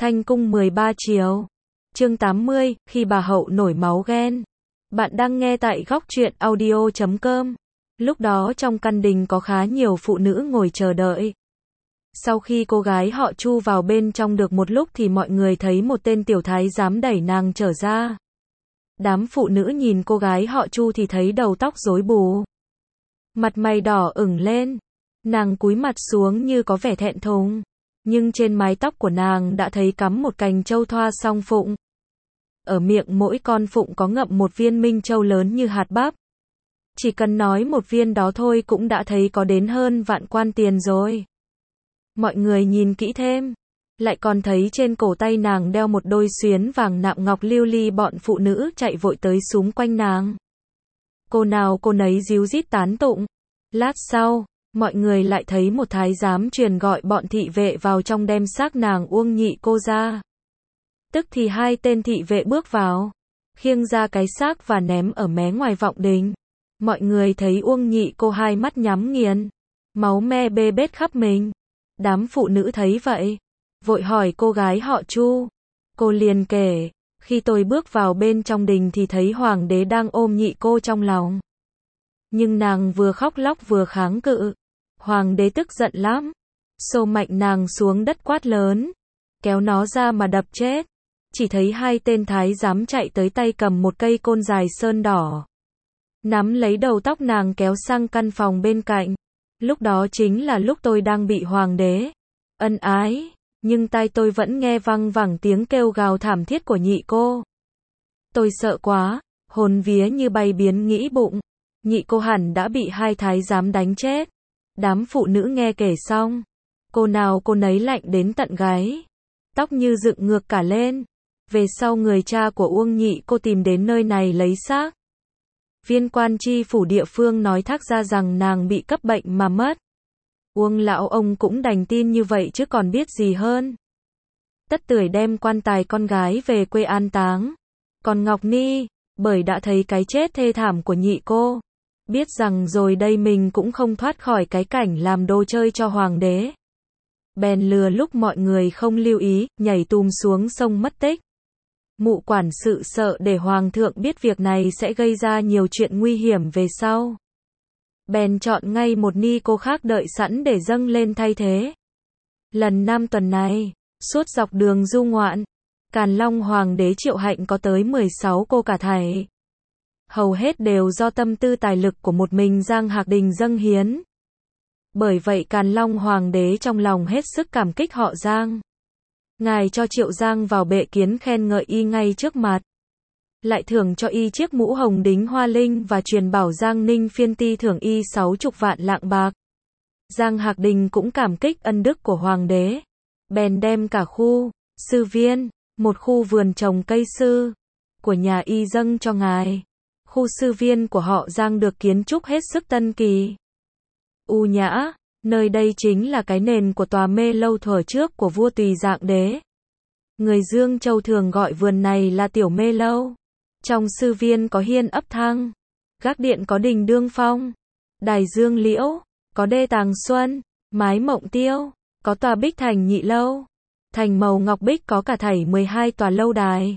Thanh cung 13 chiều. Chương 80, khi bà hậu nổi máu ghen. Bạn đang nghe tại góc truyện audio.com. Lúc đó trong căn đình có khá nhiều phụ nữ ngồi chờ đợi. Sau khi cô gái họ Chu vào bên trong được một lúc thì mọi người thấy một tên tiểu thái giám đẩy nàng trở ra. Đám phụ nữ nhìn cô gái họ Chu thì thấy đầu tóc rối bù, mặt mày đỏ ửng lên. Nàng cúi mặt xuống như có vẻ thẹn thùng, nhưng trên mái tóc của nàng đã thấy cắm một cành châu thoa song phụng. Ở miệng mỗi con phụng có ngậm một viên minh châu lớn như hạt bắp. Chỉ cần nói một viên đó thôi cũng đã thấy có đến hơn vạn quan tiền rồi. Mọi người nhìn kỹ thêm, lại còn thấy trên cổ tay nàng đeo một đôi xuyến vàng nạm ngọc lưu ly. Bọn phụ nữ chạy vội tới xúm quanh nàng. Cô nào cô nấy ríu rít tán tụng. Lát sau, mọi người lại thấy một thái giám truyền gọi bọn thị vệ vào trong đem xác nàng Uông Nhị Cô ra. Tức thì hai tên thị vệ bước vào, khiêng ra cái xác và ném ở mé ngoài vọng đình. Mọi người thấy Uông Nhị Cô hai mắt nhắm nghiền, máu me bê bết khắp mình. Đám phụ nữ thấy vậy, vội hỏi cô gái họ Chu. Cô liền kể, khi tôi bước vào bên trong đình thì thấy hoàng đế đang ôm Nhị Cô trong lòng. Nhưng nàng vừa khóc lóc vừa kháng cự. Hoàng đế tức giận lắm, xô mạnh nàng xuống đất quát lớn, kéo nó ra mà đập chết. Chỉ thấy hai tên thái giám chạy tới tay cầm một cây côn dài sơn đỏ, nắm lấy đầu tóc nàng kéo sang căn phòng bên cạnh. Lúc đó chính là lúc tôi đang bị hoàng đế ân ái, nhưng tai tôi vẫn nghe văng vẳng tiếng kêu gào thảm thiết của Nhị Cô. Tôi sợ quá, hồn vía như bay biến, nghĩ bụng, Nhị Cô hẳn đã bị hai thái giám đánh chết. Đám phụ nữ nghe kể xong, cô nào cô nấy lạnh đến tận gáy, tóc như dựng ngược cả lên. Về sau người cha của Uông Nhị Cô tìm đến nơi này lấy xác. Viên quan tri phủ địa phương nói thác ra rằng nàng bị cấp bệnh mà mất. Uông lão ông cũng đành tin như vậy chứ còn biết gì hơn. Tất tưởi đem quan tài con gái về quê an táng. Còn Ngọc Ni, bởi đã thấy cái chết thê thảm của Nhị Cô, biết rằng rồi đây mình cũng không thoát khỏi cái cảnh làm đồ chơi cho hoàng đế, bèn lừa lúc mọi người không lưu ý, nhảy tùm xuống sông mất tích. Mụ quản sự sợ để hoàng thượng biết việc này sẽ gây ra nhiều chuyện nguy hiểm về sau, bèn chọn ngay một ni cô khác đợi sẵn để dâng lên thay thế. Lần Nam tuần này, suốt dọc đường du ngoạn, Càn Long hoàng đế triệu hạnh có tới 16 cô cả thảy. Hầu hết đều do tâm tư tài lực của một mình Giang Hạc Đình dâng hiến. Bởi vậy Càn Long hoàng đế trong lòng hết sức cảm kích họ Giang. Ngài cho Triệu Giang vào bệ kiến khen ngợi y ngay trước mặt. Lại thưởng cho y chiếc mũ hồng đính hoa linh và truyền bảo Giang Ninh phiên ti thưởng y 60 vạn lạng bạc. Giang Hạc Đình cũng cảm kích ân đức của hoàng đế, bèn đem cả khu sư viên, một khu vườn trồng cây sư của nhà y dâng cho ngài. Khu sư viên của họ Giang được kiến trúc hết sức tân kỳ, u nhã. Nơi đây chính là cái nền của tòa mê lâu thuở trước của vua Tùy Dạng Đế. Người Dương Châu thường gọi vườn này là tiểu mê lâu. Trong sư viên có hiên ấp thăng, gác điện có đình đương phong, đài dương liễu, có đê tàng xuân, mái mộng tiêu, có tòa bích thành nhị lâu. Thành màu ngọc bích có cả thảy 12 tòa lâu đài.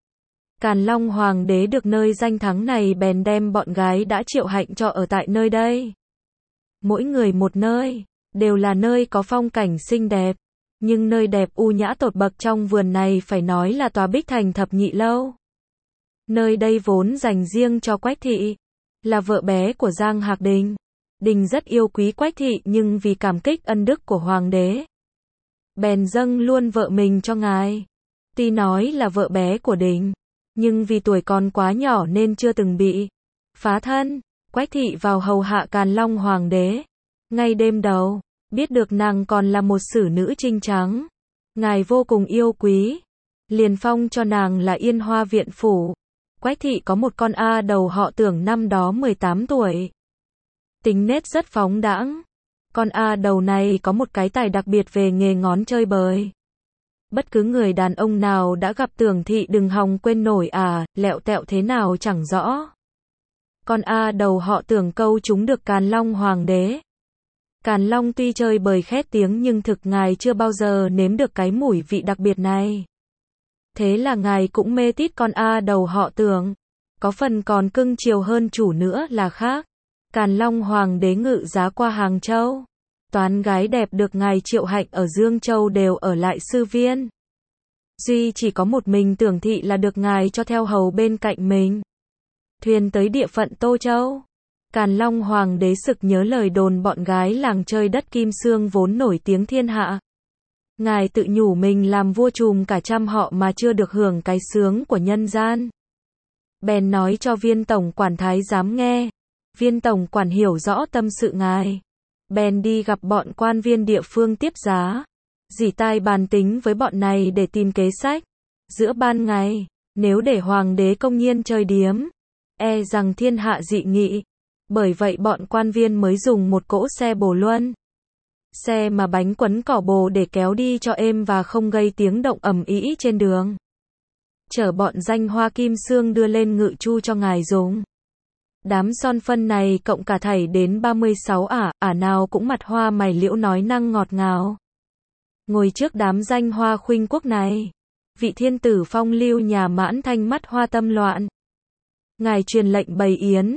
Càn Long hoàng đế được nơi danh thắng này bèn đem bọn gái đã triệu hạnh cho ở tại nơi đây. Mỗi người một nơi, đều là nơi có phong cảnh xinh đẹp, nhưng nơi đẹp u nhã tột bậc trong vườn này phải nói là tòa bích thành thập nhị lâu. Nơi đây vốn dành riêng cho Quách thị, là vợ bé của Giang Hạc Đình. Đình rất yêu quý Quách thị nhưng vì cảm kích ân đức của hoàng đế, bèn dâng luôn vợ mình cho ngài. Tuy nói là vợ bé của Đình, nhưng vì tuổi còn quá nhỏ nên chưa từng bị phá thân. Quách thị vào hầu hạ Càn Long hoàng đế. Ngay đêm đầu, biết được nàng còn là một xử nữ trinh trắng, ngài vô cùng yêu quý, liền phong cho nàng là Yên Hoa viện phủ. Quách thị có một con A đầu họ Tưởng năm đó 18 tuổi. Tính nết rất phóng đãng. Con A đầu này có một cái tài đặc biệt về nghề ngón chơi bời. Bất cứ người đàn ông nào đã gặp Tưởng thị đừng hòng quên nổi lẹo tẹo thế nào chẳng rõ. Con A đầu họ Tưởng câu chúng được Càn Long hoàng đế Càn Long tuy chơi bời khét tiếng nhưng thực ngài chưa bao giờ nếm được cái mùi vị đặc biệt này. Thế là ngài cũng mê tít con A đầu họ Tưởng. Có phần còn cưng chiều hơn chủ nữa là khác. Càn Long Hoàng đế ngự giá qua Hàng Châu. Toán gái đẹp được ngài triệu hạnh ở Dương Châu đều ở lại Sư Viên. Duy chỉ có một mình Tưởng Thị là được ngài cho theo hầu bên cạnh mình. Thuyền tới địa phận Tô Châu. Càn Long Hoàng đế sực nhớ lời đồn bọn gái làng chơi đất Kim Sương vốn nổi tiếng thiên hạ. Ngài tự nhủ mình làm vua trùm cả trăm họ mà chưa được hưởng cái sướng của nhân gian. Bèn nói cho viên tổng quản thái giám nghe. Viên tổng quản hiểu rõ tâm sự ngài. Bèn đi gặp bọn quan viên địa phương tiếp giá. Dỉ tai bàn tính với bọn này để tìm kế sách. Giữa ban ngày, nếu để hoàng đế công nhiên chơi điếm, e rằng thiên hạ dị nghị. Bởi vậy bọn quan viên mới dùng một cỗ xe bồ luân. Xe mà bánh quấn cỏ bồ để kéo đi cho êm và không gây tiếng động ầm ĩ trên đường. Chở bọn danh hoa Kim Sương đưa lên ngự chu cho ngài dùng. Đám son phân này cộng cả thảy đến 36 ả nào cũng mặt hoa mày liễu nói năng ngọt ngào. Ngồi trước đám danh hoa khuynh quốc này, vị thiên tử phong lưu nhà Mãn Thanh mắt hoa tâm loạn. Ngài truyền lệnh bày yến,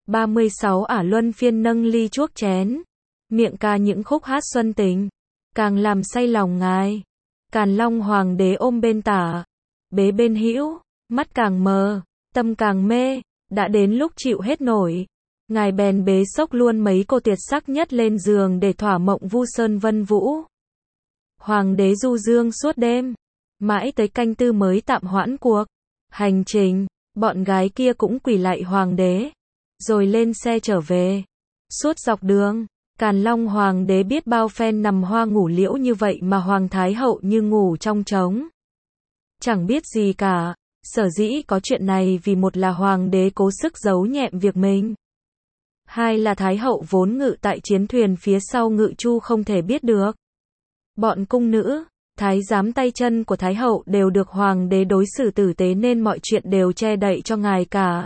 36 ả luân phiên nâng ly chuốc chén, miệng ca những khúc hát xuân tình, càng làm say lòng ngài. Càn Long Hoàng đế ôm bên tả, bế bên hữu, mắt càng mờ, tâm càng mê. Đã đến lúc chịu hết nổi, ngài bèn bế xốc luôn mấy cô tuyệt sắc nhất lên giường để thỏa mộng vu sơn vân vũ. Hoàng đế du dương suốt đêm, mãi tới canh tư mới tạm hoãn cuộc hành trình. Bọn gái kia cũng quỳ lạy hoàng đế, rồi lên xe trở về. Suốt dọc đường, Càn Long Hoàng đế biết bao phen nằm hoa ngủ liễu như vậy mà Hoàng Thái Hậu như ngủ trong trống. Chẳng biết gì cả. Sở dĩ có chuyện này vì một là hoàng đế cố sức giấu nhẹm việc mình. Hai là Thái Hậu vốn ngự tại chiến thuyền phía sau ngự chu không thể biết được. Bọn cung nữ, thái giám tay chân của Thái Hậu đều được hoàng đế đối xử tử tế nên mọi chuyện đều che đậy cho ngài cả.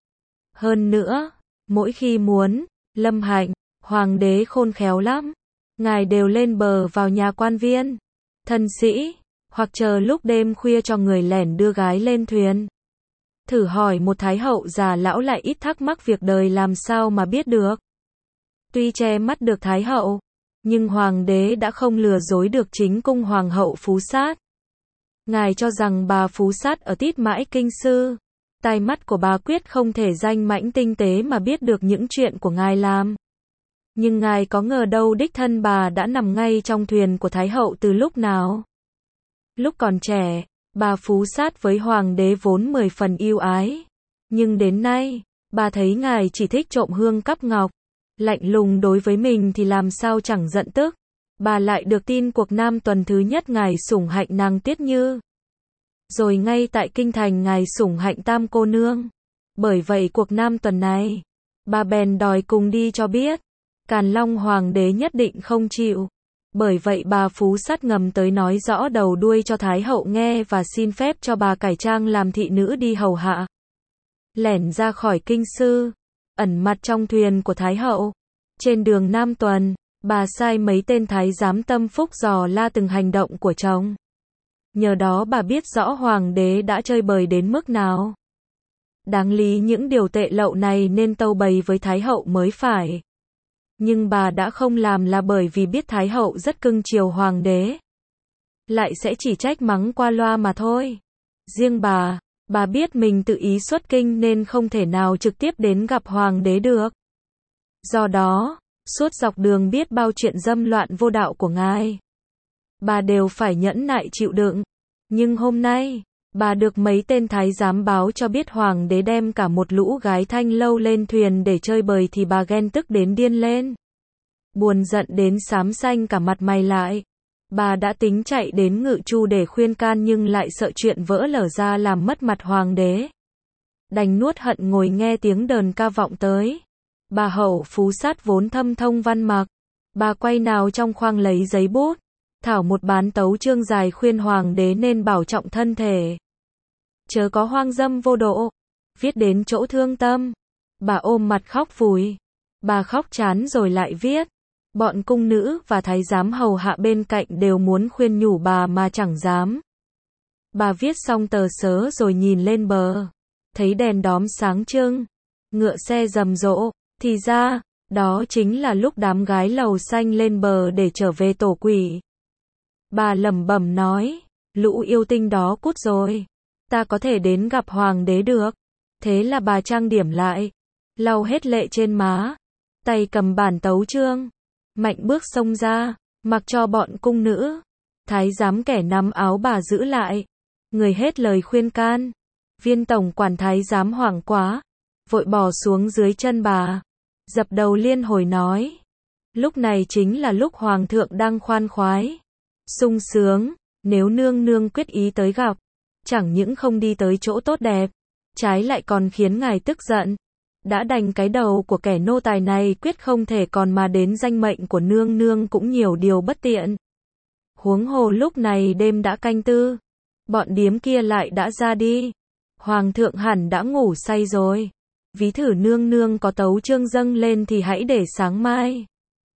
Hơn nữa, mỗi khi muốn, lâm hạnh, hoàng đế khôn khéo lắm. Ngài đều lên bờ vào nhà quan viên, thân sĩ, hoặc chờ lúc đêm khuya cho người lẻn đưa gái lên thuyền. Thử hỏi một thái hậu già lão lại ít thắc mắc việc đời làm sao mà biết được. Tuy che mắt được thái hậu, nhưng hoàng đế đã không lừa dối được chính cung hoàng hậu Phú Sát. Ngài cho rằng bà Phú Sát ở tít mãi kinh sư. Tai mắt của bà quyết không thể danh mãnh tinh tế mà biết được những chuyện của ngài làm. Nhưng ngài có ngờ đâu đích thân bà đã nằm ngay trong thuyền của thái hậu từ lúc nào. Lúc còn trẻ, bà Phú Sát với hoàng đế vốn 10 phần yêu ái. Nhưng đến nay, bà thấy ngài chỉ thích trộm hương cắp ngọc. Lạnh lùng đối với mình thì làm sao chẳng giận tức. Bà lại được tin cuộc Nam tuần thứ nhất ngài sủng hạnh nàng Tiết Như. Rồi ngay tại kinh thành ngài sủng hạnh Tam cô nương. Bởi vậy cuộc Nam tuần này, bà bèn đòi cùng đi cho biết. Càn Long Hoàng đế nhất định không chịu. Bởi vậy bà Phú Sát ngầm tới nói rõ đầu đuôi cho Thái hậu nghe và xin phép cho bà cải trang làm thị nữ đi hầu hạ. Lẻn ra khỏi kinh sư, ẩn mặt trong thuyền của Thái hậu. Trên đường Nam tuần, bà sai mấy tên thái giám tâm phúc dò la từng hành động của chồng. Nhờ đó bà biết rõ hoàng đế đã chơi bời đến mức nào. Đáng lý những điều tệ lậu này nên tâu bày với Thái hậu mới phải. Nhưng bà đã không làm là bởi vì biết Thái hậu rất cưng chiều hoàng đế. Lại sẽ chỉ trách mắng qua loa mà thôi. Riêng bà biết mình tự ý xuất kinh nên không thể nào trực tiếp đến gặp hoàng đế được. Do đó, suốt dọc đường biết bao chuyện dâm loạn vô đạo của ngài, bà đều phải nhẫn nại chịu đựng. Nhưng hôm nay, bà được mấy tên thái giám báo cho biết hoàng đế đem cả một lũ gái thanh lâu lên thuyền để chơi bời thì bà ghen tức đến điên lên. Buồn giận đến xám xanh cả mặt mày lại. Bà đã tính chạy đến ngự chu để khuyên can nhưng lại sợ chuyện vỡ lở ra làm mất mặt hoàng đế. Đành nuốt hận ngồi nghe tiếng đờn ca vọng tới. Bà hậu Phú Sát vốn thâm thông văn mặc. Bà quay nào trong khoang lấy giấy bút, thảo một bán tấu chương dài khuyên hoàng đế nên bảo trọng thân thể. Chớ có hoang dâm vô độ. Viết đến chỗ thương tâm. Bà ôm mặt khóc vùi. Bà khóc chán rồi lại viết. Bọn cung nữ và thái giám hầu hạ bên cạnh đều muốn khuyên nhủ bà mà chẳng dám. Bà viết xong tờ sớ rồi nhìn lên bờ. Thấy đèn đóm sáng trưng, ngựa xe rầm rộ, thì ra, đó chính là lúc đám gái lầu xanh lên bờ để trở về tổ quỷ. Bà lẩm bẩm nói, lũ yêu tinh đó cút rồi. Ta có thể đến gặp hoàng đế được. Thế là bà trang điểm lại, lau hết lệ trên má, tay cầm bản tấu chương, mạnh bước xông ra, mặc cho bọn cung nữ, thái giám kẻ nắm áo bà giữ lại. Người hết lời khuyên can. Viên tổng quản thái giám hoảng quá, vội bò xuống dưới chân bà, dập đầu liên hồi nói. Lúc này chính là lúc hoàng thượng đang khoan khoái, sung sướng, nếu nương nương quyết ý tới gặp, chẳng những không đi tới chỗ tốt đẹp, trái lại còn khiến ngài tức giận. Đã đành cái đầu của kẻ nô tài này quyết không thể còn mà đến danh mệnh của nương nương cũng nhiều điều bất tiện. Huống hồ lúc này đêm đã canh tư, bọn điếm kia lại đã ra đi. Hoàng thượng hẳn đã ngủ say rồi. Ví thử nương nương có tấu chương dâng lên thì hãy để sáng mai.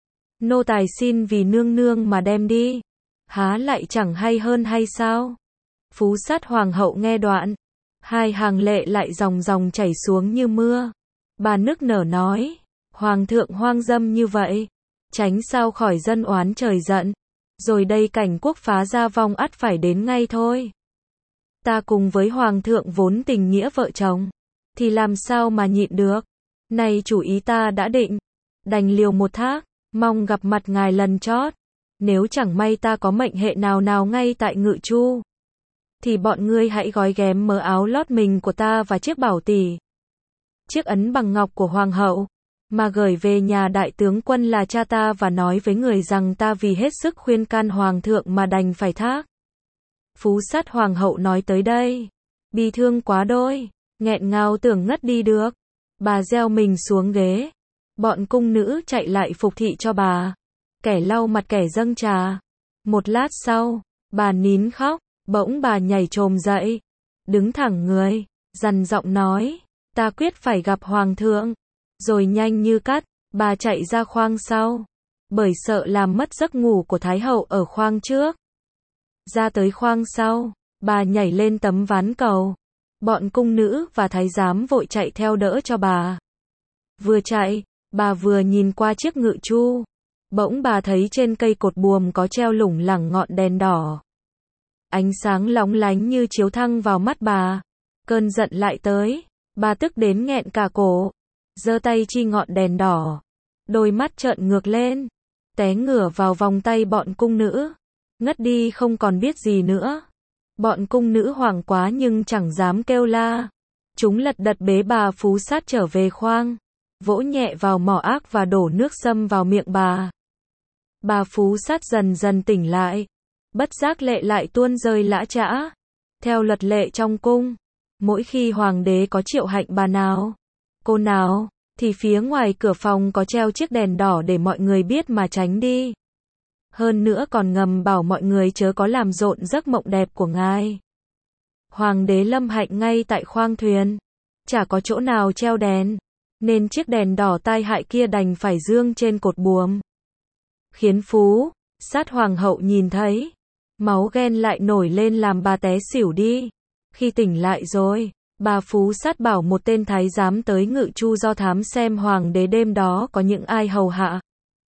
Nô tài xin vì nương nương mà đem đi. Há lại chẳng hay hơn hay sao? Phú sát hoàng hậu nghe đoạn, hai hàng lệ lại ròng ròng chảy xuống như mưa. Bà nức nở nói, hoàng thượng hoang dâm như vậy, tránh sao khỏi dân oán trời giận. Rồi đây cảnh quốc phá gia vong ắt phải đến ngay thôi. Ta cùng với hoàng thượng vốn tình nghĩa vợ chồng, thì làm sao mà nhịn được. Này chủ ý ta đã định, đành liều một thác, mong gặp mặt ngài lần chót. Nếu chẳng may ta có mệnh hệ nào nào ngay tại Ngự Chu, thì bọn ngươi hãy gói ghém mớ áo lót mình của ta và chiếc bảo tỷ, chiếc ấn bằng ngọc của hoàng hậu, mà gửi về nhà đại tướng quân là cha ta và nói với người rằng ta vì hết sức khuyên can hoàng thượng mà đành phải thác. Phú sát hoàng hậu nói tới đây, bi thương quá đôi, nghẹn ngào tưởng ngất đi được. Bà gieo mình xuống ghế, bọn cung nữ chạy lại phục thị cho bà, kẻ lau mặt kẻ dâng trà. Một lát sau, bà nín khóc, bỗng bà nhảy chồm dậy, đứng thẳng người, dằn giọng nói, ta quyết phải gặp hoàng thượng. Rồi nhanh như cắt, bà chạy ra khoang sau, bởi sợ làm mất giấc ngủ của thái hậu ở khoang trước. Ra tới khoang sau, bà nhảy lên tấm ván cầu. Bọn cung nữ và thái giám vội chạy theo đỡ cho bà. Vừa chạy, bà vừa nhìn qua chiếc ngự chu. Bỗng bà thấy trên cây cột buồm có treo lủng lẳng ngọn đèn đỏ. Ánh sáng lóng lánh như chiếu thăng vào mắt bà. Cơn giận lại tới, bà tức đến nghẹn cả cổ, giơ tay chi ngọn đèn đỏ. Đôi mắt trợn ngược lên, té ngửa vào vòng tay bọn cung nữ. Ngất đi không còn biết gì nữa. Bọn cung nữ hoảng quá nhưng chẳng dám kêu la. Chúng lật đật bế bà Phú sát trở về khoang, vỗ nhẹ vào mỏ ác và đổ nước sâm vào miệng bà. Bà Phú sát dần dần tỉnh lại, bất giác lệ lại tuôn rơi lã chã. Theo luật lệ trong cung, mỗi khi hoàng đế có triệu hạnh bà nào, cô nào, thì phía ngoài cửa phòng có treo chiếc đèn đỏ để mọi người biết mà tránh đi. Hơn nữa còn ngầm bảo mọi người chớ có làm rộn giấc mộng đẹp của ngài. Hoàng đế lâm hạnh ngay tại khoang thuyền, chả có chỗ nào treo đèn, nên chiếc đèn đỏ tai hại kia đành phải dương trên cột buồm. Khiến Phú sát hoàng hậu nhìn thấy, máu ghen lại nổi lên làm bà té xỉu đi. Khi tỉnh lại rồi, bà Phú sát bảo một tên thái giám tới Ngự Chu do thám xem hoàng đế đêm đó có những ai hầu hạ.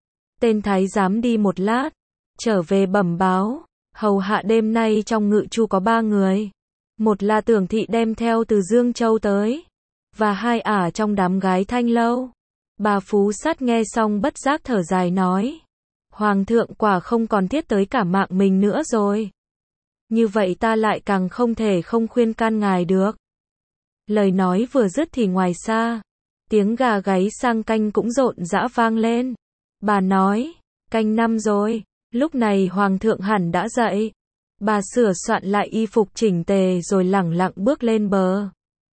Tên thái giám đi một lát, trở về bẩm báo, hầu hạ đêm nay trong Ngự Chu có 3 người. Một là Tưởng thị đem theo từ Dương Châu tới, và 2 ả trong đám gái Thanh Lâu. Bà Phú sát nghe xong bất giác thở dài nói, hoàng thượng quả không còn thiết tới cả mạng mình nữa rồi. Như vậy ta lại càng không thể không khuyên can ngài được. Lời nói vừa dứt thì ngoài xa, tiếng gà gáy sang canh cũng rộn rã vang lên. Bà nói, canh 5 rồi, lúc này hoàng thượng hẳn đã dậy. Bà sửa soạn lại y phục chỉnh tề rồi lẳng lặng bước lên bờ.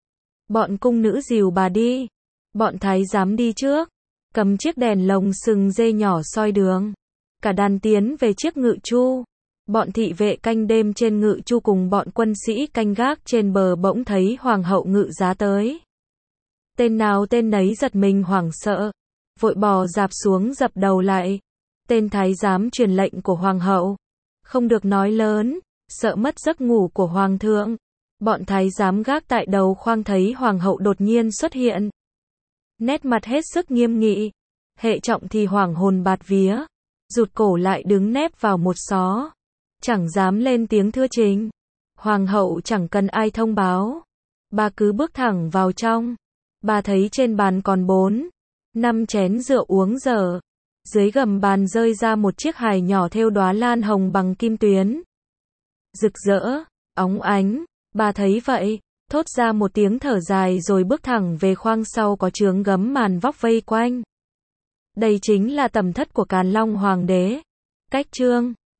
Bọn cung nữ dìu bà đi, bọn thái giám đi trước, cầm chiếc đèn lồng sừng dê nhỏ soi đường. Cả đàn tiến về chiếc Ngự Chu. Bọn thị vệ canh đêm trên Ngự Chu cùng bọn quân sĩ canh gác trên bờ bỗng thấy hoàng hậu ngự giá tới. Tên nào tên nấy giật mình hoảng sợ, vội bò dạp xuống dập đầu lại. Tên thái giám truyền lệnh của hoàng hậu. Không được nói lớn, sợ mất giấc ngủ của hoàng thượng. Bọn thái giám gác tại đầu khoang thấy hoàng hậu đột nhiên xuất hiện. Nét mặt hết sức nghiêm nghị. Hệ Trọng thì hoảng hồn bạt vía. Rụt cổ lại đứng nép vào một xó. Chẳng dám lên tiếng thưa trình. Hoàng hậu chẳng cần ai thông báo. Bà cứ bước thẳng vào trong. Bà thấy trên bàn còn 4-5 chén rượu uống dở. Dưới gầm bàn rơi ra một chiếc hài nhỏ thêu đóa lan hồng bằng kim tuyến. Rực rỡ, óng ánh. Bà thấy vậy, thốt ra một tiếng thở dài rồi bước thẳng về khoang sau có chướng gấm màn vóc vây quanh. Đây chính là tầm thất của Càn Long Hoàng đế. Cách chương